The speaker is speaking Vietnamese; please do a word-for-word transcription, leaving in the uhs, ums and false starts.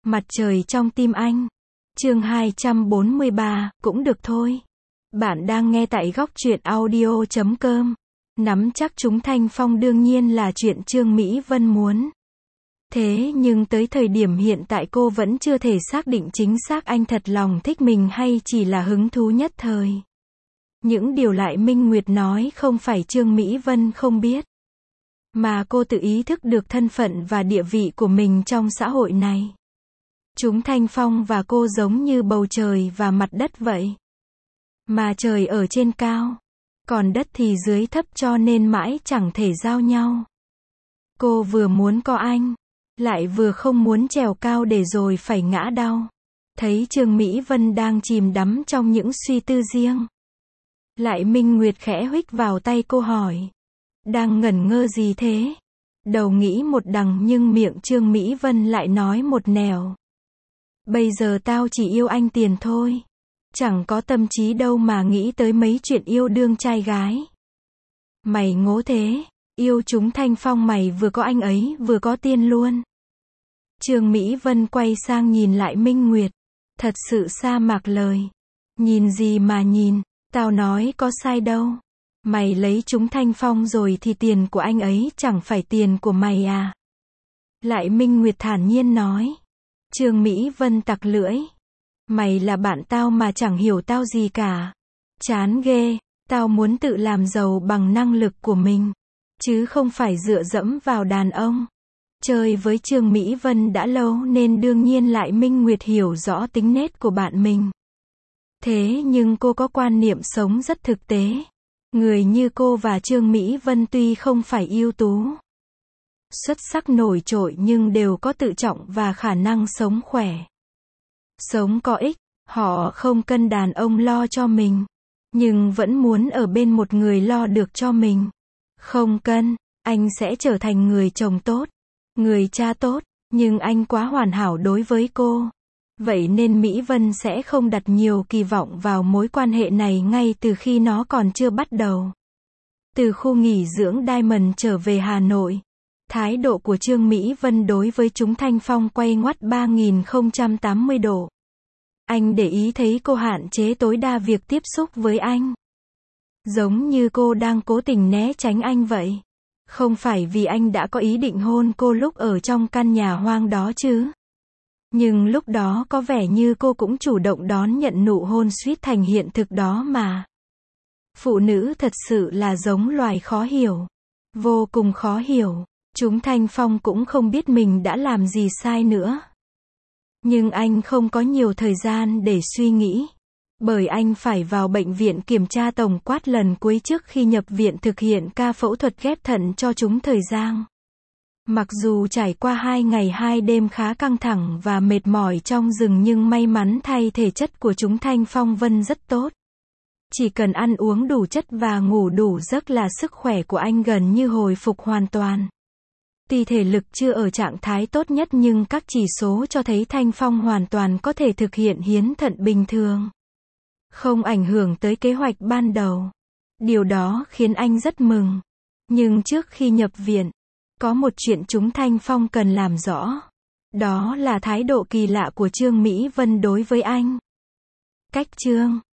Mặt trời trong tim anh. Chương hai trăm bốn mươi ba, cũng được thôi. Bạn đang nghe tại góc truyện audio chấm com. Nắm chắc chúng Thanh Phong đương nhiên là chuyện Trương Mỹ Vân muốn. Thế nhưng tới thời điểm hiện tại cô vẫn chưa thể xác định chính xác anh thật lòng thích mình hay chỉ là hứng thú nhất thời. Những điều Lại Minh Nguyệt nói không phải Trương Mỹ Vân không biết, mà cô tự ý thức được thân phận và địa vị của mình trong xã hội này. Chúng Thanh Phong và cô giống như bầu trời và mặt đất vậy. Mà trời ở trên cao, còn đất thì dưới thấp cho nên mãi chẳng thể giao nhau. Cô vừa muốn có anh, lại vừa không muốn trèo cao để rồi phải ngã đau. Thấy Trương Mỹ Vân đang chìm đắm trong những suy tư riêng, Lại Minh Nguyệt khẽ huých vào tay cô hỏi. Đang ngẩn ngơ gì thế? Đầu nghĩ một đằng nhưng miệng Trương Mỹ Vân lại nói một nẻo. Bây giờ tao chỉ yêu anh tiền thôi. Chẳng có tâm trí đâu mà nghĩ tới mấy chuyện yêu đương trai gái. Mày ngố thế, yêu chúng Thanh Phong mày vừa có anh ấy vừa có tiền luôn. Trương Mỹ Vân quay sang nhìn Lại Minh Nguyệt. Thật sự sa mạc lời. Nhìn gì mà nhìn, tao nói có sai đâu. Mày lấy chúng Thanh Phong rồi thì tiền của anh ấy chẳng phải tiền của mày à? Lại Minh Nguyệt thản nhiên nói. Trương Mỹ Vân tặc lưỡi. Mày là bạn tao mà chẳng hiểu tao gì cả. Chán ghê, tao muốn tự làm giàu bằng năng lực của mình, chứ không phải dựa dẫm vào đàn ông. Chơi với Trương Mỹ Vân đã lâu nên đương nhiên Lại Minh Nguyệt hiểu rõ tính nết của bạn mình. Thế nhưng cô có quan niệm sống rất thực tế. Người như cô và Trương Mỹ Vân tuy không phải ưu tú, xuất sắc nổi trội nhưng đều có tự trọng và khả năng sống khỏe. Sống có ích, họ không cần đàn ông lo cho mình, nhưng vẫn muốn ở bên một người lo được cho mình. Không cần, anh sẽ trở thành người chồng tốt, người cha tốt, nhưng anh quá hoàn hảo đối với cô. Vậy nên Mỹ Vân sẽ không đặt nhiều kỳ vọng vào mối quan hệ này ngay từ khi nó còn chưa bắt đầu. Từ khu nghỉ dưỡng Diamond trở về Hà Nội, thái độ của Trương Mỹ Vân đối với chúng Thanh Phong quay ngoắt ba nghìn không trăm tám mươi độ. Anh để ý thấy cô hạn chế tối đa việc tiếp xúc với anh. Giống như cô đang cố tình né tránh anh vậy. Không phải vì anh đã có ý định hôn cô lúc ở trong căn nhà hoang đó chứ. Nhưng lúc đó có vẻ như cô cũng chủ động đón nhận nụ hôn suýt thành hiện thực đó mà. Phụ nữ thật sự là giống loài khó hiểu. Vô cùng khó hiểu. Chúng Thanh Phong cũng không biết mình đã làm gì sai nữa. Nhưng anh không có nhiều thời gian để suy nghĩ. Bởi anh phải vào bệnh viện kiểm tra tổng quát lần cuối trước khi nhập viện thực hiện ca phẫu thuật ghép thận cho chúng Thời Giang. Mặc dù trải qua hai ngày hai đêm khá căng thẳng và mệt mỏi trong rừng nhưng may mắn thay thể chất của chúng Thanh Phong Vân rất tốt. Chỉ cần ăn uống đủ chất và ngủ đủ giấc là sức khỏe của anh gần như hồi phục hoàn toàn. Tuy thể lực chưa ở trạng thái tốt nhất nhưng các chỉ số cho thấy Thanh Phong hoàn toàn có thể thực hiện hiến thận bình thường, không ảnh hưởng tới kế hoạch ban đầu. Điều đó khiến anh rất mừng. Nhưng trước khi nhập viện, có một chuyện chúng Thanh Phong cần làm rõ. Đó là thái độ kỳ lạ của Trương Mỹ Vân đối với anh. Cách Trương